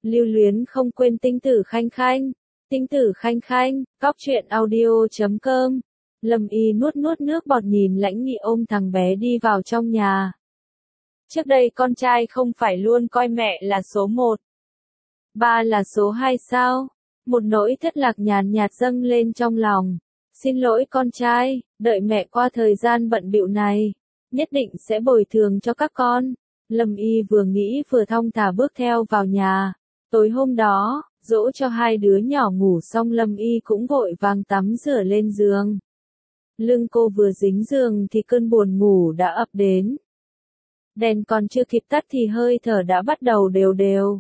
Lưu luyến không quên tinh tử khanh khanh. Tinh tử khanh khanh, cóc truyện audio.com. Lâm Y nuốt nuốt nước bọt nhìn Lãnh Nghị ôm thằng bé đi vào trong nhà. Trước đây con trai không phải luôn coi mẹ là số 1. Ba là số 2 sao? Một nỗi thất lạc nhàn nhạt dâng lên trong lòng. Xin lỗi con trai, đợi mẹ qua thời gian bận bịu này, nhất định sẽ bồi thường cho các con. Lâm Y vừa nghĩ vừa thong thả bước theo vào nhà. Tối hôm đó, dỗ cho hai đứa nhỏ ngủ xong Lâm Y cũng vội vàng tắm rửa lên giường. Lưng cô vừa dính giường thì cơn buồn ngủ đã ập đến. Đèn còn chưa kịp tắt thì hơi thở đã bắt đầu đều đều.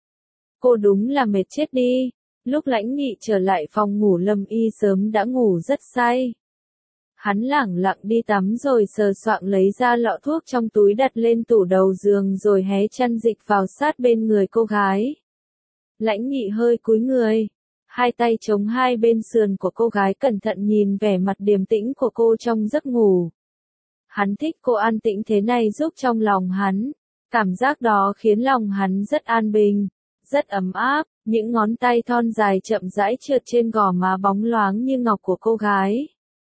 Cô đúng là mệt chết đi. Lúc Lãnh Nghị trở lại phòng ngủ Lâm Y sớm đã ngủ rất say. Hắn lẳng lặng đi tắm rồi sờ soạng lấy ra lọ thuốc trong túi đặt lên tủ đầu giường rồi hé chăn dịch vào sát bên người cô gái. Lãnh Nghị hơi cúi người, hai tay chống hai bên sườn của cô gái cẩn thận nhìn vẻ mặt điềm tĩnh của cô trong giấc ngủ. Hắn thích cô an tĩnh thế này giúp trong lòng hắn. Cảm giác đó khiến lòng hắn rất an bình, rất ấm áp. Những ngón tay thon dài chậm rãi trượt trên gò má bóng loáng như ngọc của cô gái.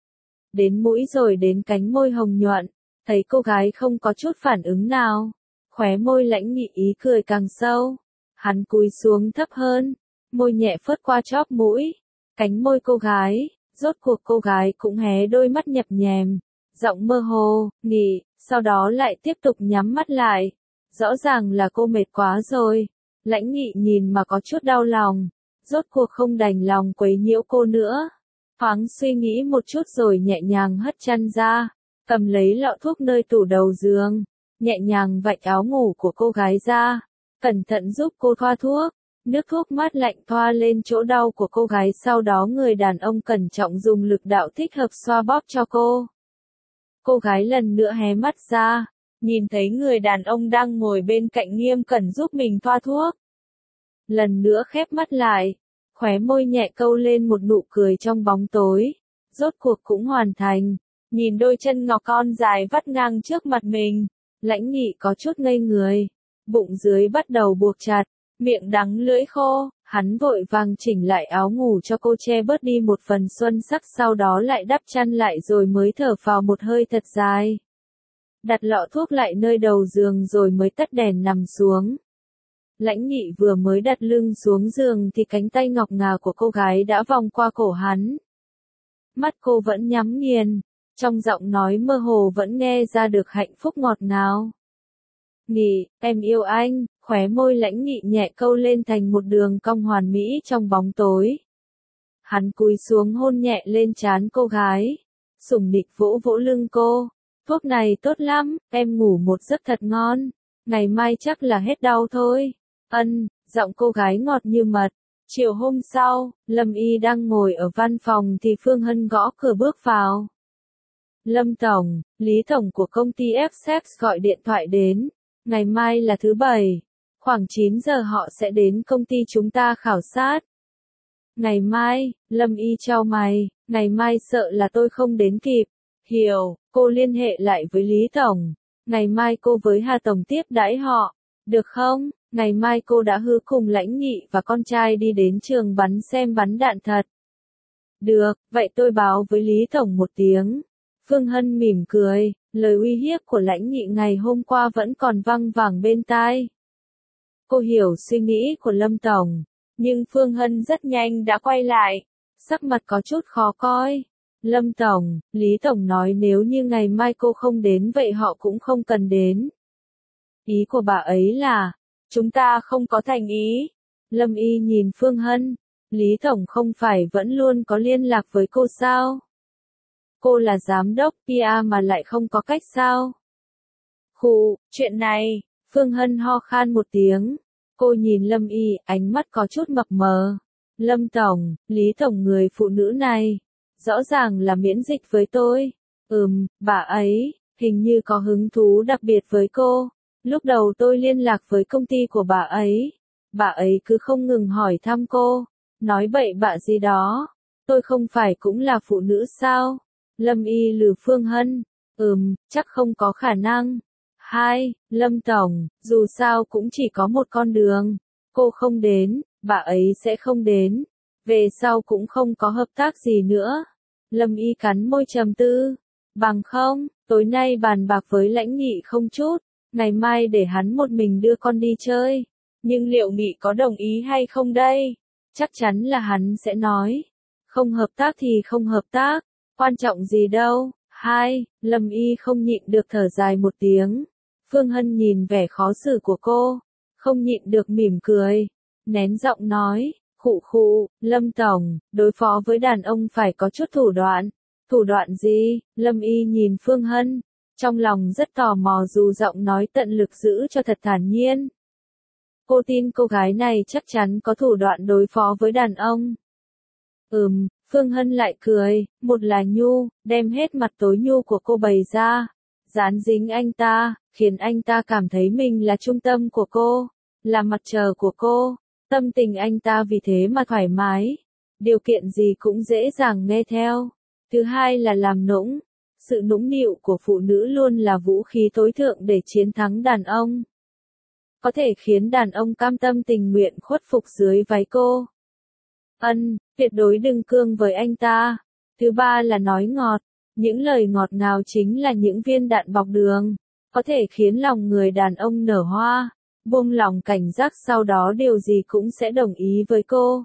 Đến mũi rồi đến cánh môi hồng nhuận, thấy cô gái không có chút phản ứng nào. Khóe môi Lãnh Nghị ý cười càng sâu. Hắn cúi xuống thấp hơn, môi nhẹ phớt qua chóp mũi, cánh môi cô gái, rốt cuộc cô gái cũng hé đôi mắt nhập nhèm, giọng mơ hồ, Nghị, sau đó lại tiếp tục nhắm mắt lại. Rõ ràng là cô mệt quá rồi. Lãnh Nghị nhìn mà có chút đau lòng, rốt cuộc không đành lòng quấy nhiễu cô nữa. Thoáng suy nghĩ một chút rồi nhẹ nhàng hất chăn ra, cầm lấy lọ thuốc nơi tủ đầu giường, nhẹ nhàng vạch áo ngủ của cô gái ra, cẩn thận giúp cô thoa thuốc. Nước thuốc mát lạnh thoa lên chỗ đau của cô gái, sau đó người đàn ông cẩn trọng dùng lực đạo thích hợp xoa bóp cho cô. Cô gái lần nữa hé mắt ra, nhìn thấy người đàn ông đang ngồi bên cạnh nghiêm cẩn giúp mình thoa thuốc. Lần nữa khép mắt lại, khóe môi nhẹ câu lên một nụ cười trong bóng tối. Rốt cuộc cũng hoàn thành. Nhìn đôi chân ngọc con dài vắt ngang trước mặt mình, Lãnh Nghị có chút ngây người. Bụng dưới bắt đầu buộc chặt, miệng đắng lưỡi khô. Hắn vội vàng chỉnh lại áo ngủ cho cô, che bớt đi một phần xuân sắc, sau đó lại đắp chăn lại rồi mới thở phào một hơi thật dài. Đặt lọ thuốc lại nơi đầu giường rồi mới tắt đèn nằm xuống. Lãnh Nghị vừa mới đặt lưng xuống giường thì cánh tay ngọc ngà của cô gái đã vòng qua cổ hắn. Mắt cô vẫn nhắm nghiền, trong giọng nói mơ hồ vẫn nghe ra được hạnh phúc ngọt ngào. Nghị, em yêu anh. Khóe môi Lãnh Nghị nhẹ câu lên thành một đường cong hoàn mỹ trong bóng tối. Hắn cúi xuống hôn nhẹ lên trán cô gái, sủng nịch vỗ vỗ lưng cô. Thuốc này tốt lắm, em ngủ một giấc thật ngon, ngày mai chắc là hết đau thôi. Giọng cô gái ngọt như mật. Chiều hôm sau, Lâm Y đang ngồi ở văn phòng thì Phương Hân gõ cửa bước vào. Lâm Tổng, Lý Tổng của công ty F gọi điện thoại đến. Ngày mai là thứ Bảy, khoảng 9 giờ họ sẽ đến công ty chúng ta khảo sát. Ngày mai, Lâm Y chau mày, ngày mai sợ là tôi không đến kịp. Hiểu, cô liên hệ lại với Lý Tổng. Ngày mai cô với Hà Tổng tiếp đãi họ, được không? Ngày mai cô đã hứa cùng Lãnh Nghị và con trai đi đến trường bắn xem bắn đạn thật. Được, vậy tôi báo với Lý Tổng một tiếng. Phương Hân mỉm cười, lời uy hiếp của Lãnh Nghị ngày hôm qua vẫn còn văng vẳng bên tai. Cô hiểu suy nghĩ của Lâm Tổng, nhưng Phương Hân rất nhanh đã quay lại, sắc mặt có chút khó coi. Lâm Tổng, Lý Tổng nói nếu như ngày mai cô không đến vậy họ cũng không cần đến. Ý của bà ấy là, chúng ta không có thành ý. Lâm Y nhìn Phương Hân, Lý Tổng không phải vẫn luôn có liên lạc với cô sao? Cô là giám đốc PR mà lại không có cách sao? Khụ, chuyện này, Phương Hân ho khan một tiếng. Cô nhìn Lâm Y, ánh mắt có chút mập mờ. Lâm Tổng, Lý Tổng người phụ nữ này, rõ ràng là miễn dịch với tôi. Bà ấy, hình như có hứng thú đặc biệt với cô. Lúc đầu tôi liên lạc với công ty của bà ấy cứ không ngừng hỏi thăm cô, nói bậy bạ gì đó. Tôi không phải cũng là phụ nữ sao? Lâm Y lừ Phương Hân, chắc không có khả năng. Lâm Tổng, dù sao cũng chỉ có một con đường. cô không đến, bà ấy sẽ không đến. Về sau cũng không có hợp tác gì nữa. Lâm Y cắn môi trầm tư. Bằng không, tối nay bàn bạc với Lãnh Nghị không chút, ngày mai để hắn một mình đưa con đi chơi. Nhưng liệu Nghị có đồng ý hay không đây? Chắc chắn là hắn sẽ nói. Không hợp tác thì không hợp tác, quan trọng gì đâu. Lâm Y không nhịn được thở dài một tiếng. Phương Hân nhìn vẻ khó xử của cô, không nhịn được mỉm cười, nén giọng nói, khụ, Lâm Tổng, đối phó với đàn ông phải có chút thủ đoạn. Thủ đoạn gì? Lâm Y nhìn Phương Hân, trong lòng rất tò mò dù giọng nói tận lực giữ cho thật thản nhiên. Cô tin cô gái này chắc chắn có thủ đoạn đối phó với đàn ông. Phương Hân lại cười, một là nhu, đem hết mặt tối nhu của cô bày ra, dán dính anh ta, khiến anh ta cảm thấy mình là trung tâm của cô, là mặt trời của cô, tâm tình anh ta vì thế mà thoải mái, điều kiện gì cũng dễ dàng nghe theo. Thứ hai là làm nũng, sự nũng nịu của phụ nữ luôn là vũ khí tối thượng để chiến thắng đàn ông. Có thể khiến đàn ông cam tâm tình nguyện khuất phục dưới váy cô. Tuyệt đối đừng cương với anh ta. Thứ ba là nói ngọt, những lời ngọt ngào chính là những viên đạn bọc đường, có thể khiến lòng người đàn ông nở hoa, buông lòng cảnh giác sau đó điều gì cũng sẽ đồng ý với cô.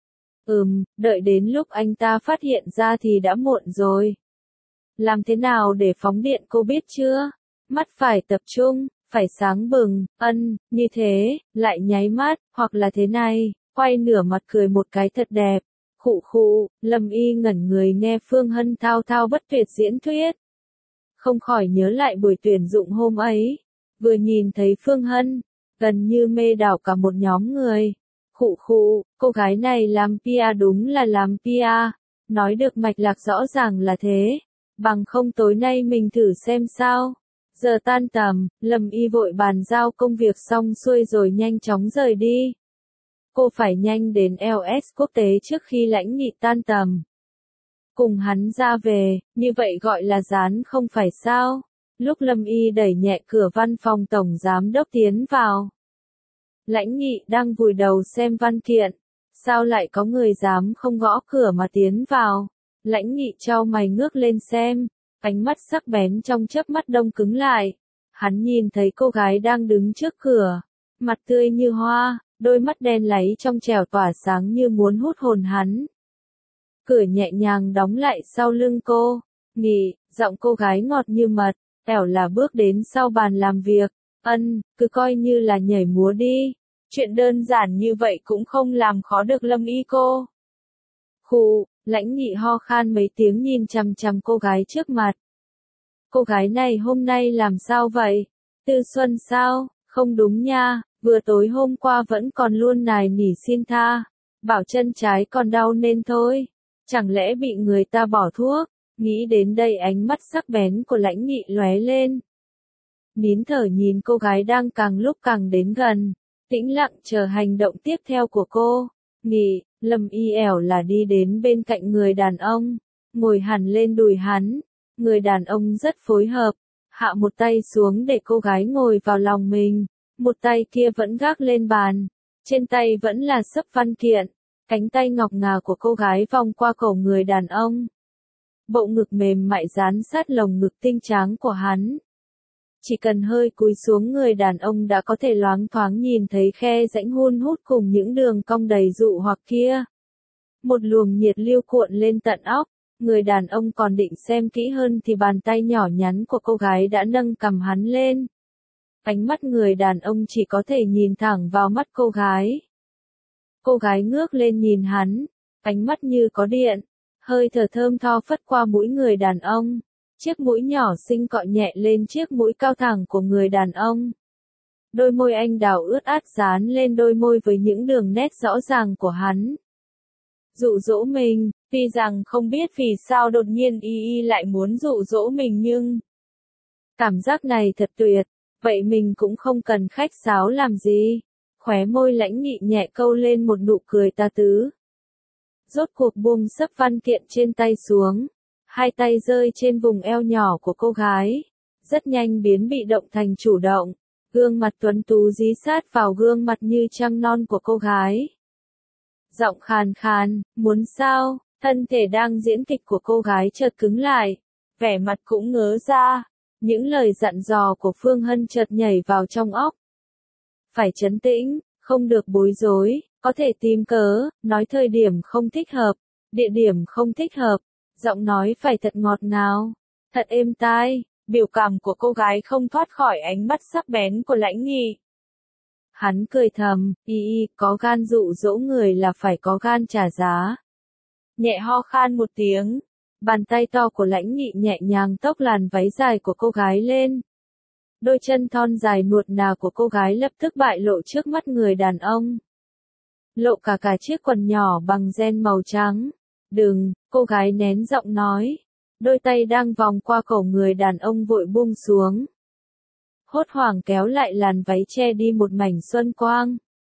Đợi đến lúc anh ta phát hiện ra thì đã muộn rồi. Làm thế nào để phóng điện cô biết chưa? Mắt phải tập trung, phải sáng bừng, như thế, lại nháy mắt, hoặc là thế này, quay nửa mặt cười một cái thật đẹp. Khụ, Lâm Y ngẩn người nghe Phương Hân thao thao bất tuyệt diễn thuyết. Không khỏi nhớ lại buổi tuyển dụng hôm ấy, vừa nhìn thấy Phương Hân, gần như mê đảo cả một nhóm người. Khụ, cô gái này làm PR đúng là làm PR, nói được mạch lạc rõ ràng là thế, bằng không tối nay mình thử xem sao. Giờ tan tầm, Lâm Y vội bàn giao công việc xong xuôi rồi nhanh chóng rời đi. Cô phải nhanh đến LS quốc tế trước khi Lãnh Nghị tan tầm. Cùng hắn ra về, như vậy gọi là dán không phải sao. Lúc Lâm Y đẩy nhẹ cửa văn phòng tổng giám đốc tiến vào. Lãnh Nghị đang vùi đầu xem văn kiện. Sao lại có người dám không gõ cửa mà tiến vào? Lãnh Nghị chau mày ngước lên xem, ánh mắt sắc bén trong chớp mắt đông cứng lại. Hắn nhìn thấy cô gái đang đứng trước cửa, mặt tươi như hoa, đôi mắt đen láy trong trẻo tỏa sáng như muốn hút hồn hắn. Cửa nhẹ nhàng đóng lại sau lưng cô. Nghị, giọng cô gái ngọt như mật, ẻo là bước đến sau bàn làm việc. Cứ coi như là nhảy múa đi. Chuyện đơn giản như vậy cũng không làm khó được Lâm Y cô. Lãnh Nghị ho khan mấy tiếng nhìn chằm chằm cô gái trước mặt. Cô gái này hôm nay làm sao vậy? Tư Xuân sao? Không đúng nha, vừa tối hôm qua vẫn còn luôn nài nỉ xin tha, bảo chân trái còn đau nên thôi. Chẳng lẽ bị người ta bỏ thuốc? Nghĩ đến đây ánh mắt sắc bén của Lãnh Nghị lóe lên. Nín thở nhìn cô gái đang càng lúc càng đến gần, tĩnh lặng chờ hành động tiếp theo của cô. Nghị, Lâm Y ẻo là đi đến bên cạnh người đàn ông, ngồi hẳn lên đùi hắn. Người đàn ông rất phối hợp, hạ một tay xuống để cô gái ngồi vào lòng mình, một tay kia vẫn gác lên bàn, trên tay vẫn là xấp văn kiện, cánh tay ngọc ngà của cô gái vòng qua cổ người đàn ông. Bộ ngực mềm mại dán sát lồng ngực tinh tráng của hắn. Chỉ cần hơi cúi xuống người đàn ông đã có thể loáng thoáng nhìn thấy khe rãnh hun hút cùng những đường cong đầy dụ hoặc kia. Một luồng nhiệt lưu cuộn lên tận óc, người đàn ông còn định xem kỹ hơn thì bàn tay nhỏ nhắn của cô gái đã nâng cầm hắn lên. Ánh mắt người đàn ông chỉ có thể nhìn thẳng vào mắt cô gái. Cô gái ngước lên nhìn hắn, ánh mắt như có điện, hơi thở thơm tho phất qua mũi người đàn ông. Chiếc mũi nhỏ xinh cọ nhẹ lên chiếc mũi cao thẳng của người đàn ông. Đôi môi anh đào ướt át dán lên đôi môi với những đường nét rõ ràng của hắn. Dụ dỗ mình, tuy rằng không biết vì sao đột nhiên y lại muốn dụ dỗ mình nhưng cảm giác này thật tuyệt, vậy mình cũng không cần khách sáo làm gì. Khóe môi Lãnh Nghị nhẹ câu lên một nụ cười tà tứ. Rốt cuộc buông xấp văn kiện trên tay xuống, hai tay rơi trên vùng eo nhỏ của cô gái, rất nhanh biến bị động thành chủ động, Gương mặt tuấn tú dí sát vào gương mặt như trăng non của cô gái. Giọng khàn khàn, muốn sao? Thân thể đang diễn kịch của cô gái chợt cứng lại, vẻ mặt cũng ngớ ra. Những lời dặn dò của Phương Hân chợt nhảy vào trong óc. Phải trấn tĩnh, không được bối rối, có thể tìm cớ, nói thời điểm không thích hợp, địa điểm không thích hợp, giọng nói phải thật ngọt ngào, thật êm tai. Biểu cảm của cô gái không thoát khỏi ánh mắt sắc bén của Lãnh Nghị. Hắn cười thầm, có gan dụ dỗ người là phải có gan trả giá. Nhẹ ho khan một tiếng, bàn tay to của Lãnh Nghị nhẹ nhàng tốc làn váy dài của cô gái lên. Đôi chân thon dài nuột nà của cô gái lập tức bại lộ trước mắt người đàn ông. Lộ cả chiếc quần nhỏ bằng ren màu trắng. Đừng, cô gái nén giọng nói. Đôi tay đang vòng qua cổ người đàn ông vội buông xuống. Hốt hoảng kéo lại làn váy che đi một mảnh xuân quang.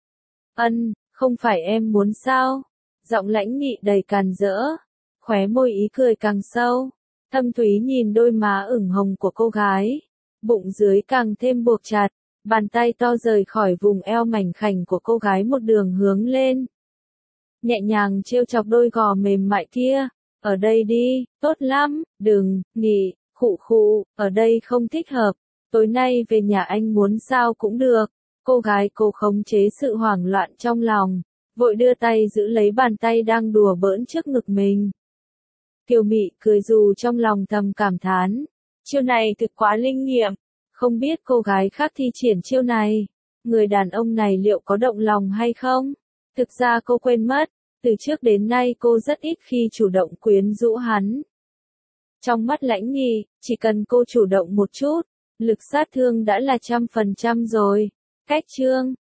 Không phải em muốn sao? Giọng Lãnh Nghị đầy càn rỡ. Khóe môi ý cười càng sâu. Thâm thúy nhìn đôi má ửng hồng của cô gái. Bụng dưới càng thêm buộc chặt. Bàn tay to rời khỏi vùng eo mảnh khảnh của cô gái một đường hướng lên. Nhẹ nhàng trêu chọc đôi gò mềm mại kia. Ở đây đi, tốt lắm, đừng, Nghị, khụ, ở đây không thích hợp. Tối nay về nhà anh muốn sao cũng được. Cô gái cố khống chế sự hoảng loạn trong lòng, vội đưa tay giữ lấy bàn tay đang đùa bỡn trước ngực mình. Kiều Mị cười dù trong lòng thầm cảm thán. Chiêu này thực quá linh nghiệm. Không biết cô gái khác thi triển chiêu này, người đàn ông này liệu có động lòng hay không? Thực ra cô quên mất, từ trước đến nay cô rất ít khi chủ động quyến rũ hắn. Trong mắt Lãnh Nghị, chỉ cần cô chủ động một chút, lực sát thương đã là 100% rồi. Cách chương